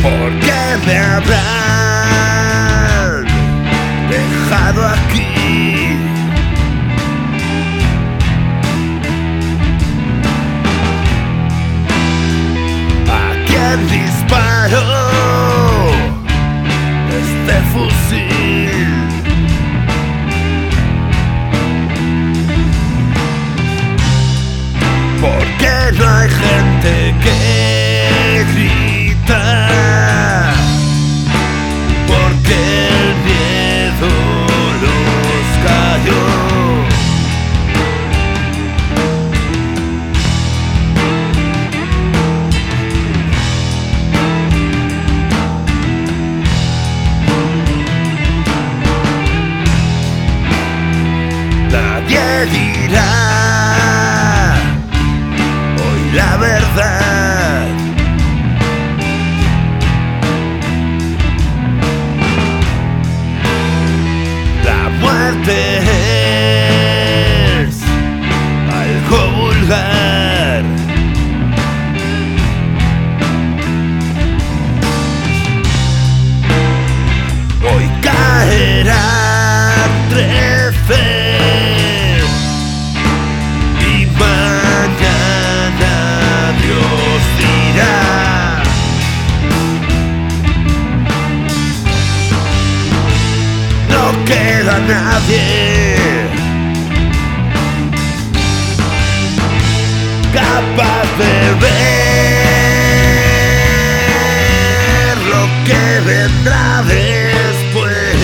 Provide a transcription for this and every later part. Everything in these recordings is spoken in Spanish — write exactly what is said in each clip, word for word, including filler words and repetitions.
¿Por qué me habrán dejado aquí? ¿A quién disparó este fusil? ¿Por qué no hay gente que grita? Porque el miedo los cayó. Nadie dirá hoy la verdad. La muerte es algo vulgar. Hoy caerá trece y mañana Dios dirá. No queda nadie capaz de ver lo que vendrá después.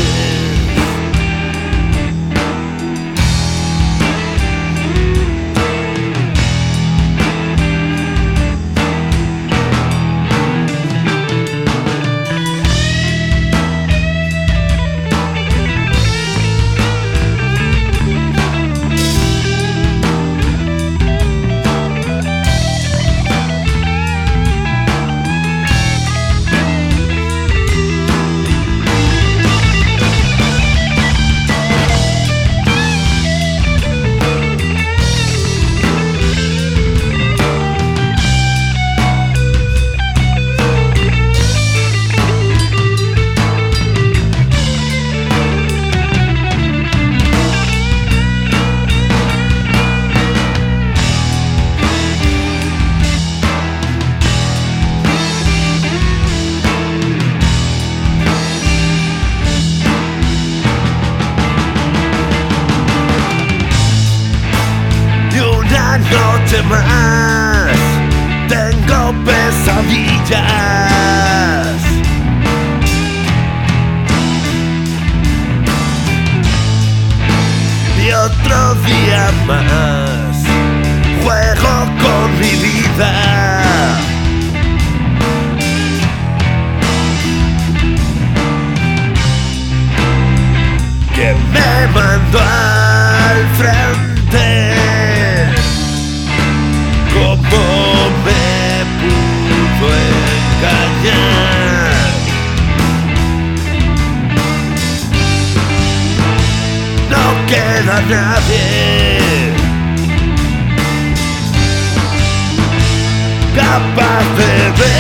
Noche más tengo pesadillas. Y otro día más juego con mi vida. Que me mandó al frente. ¿Cómo me pudo engañar? No queda nadie capaz de ver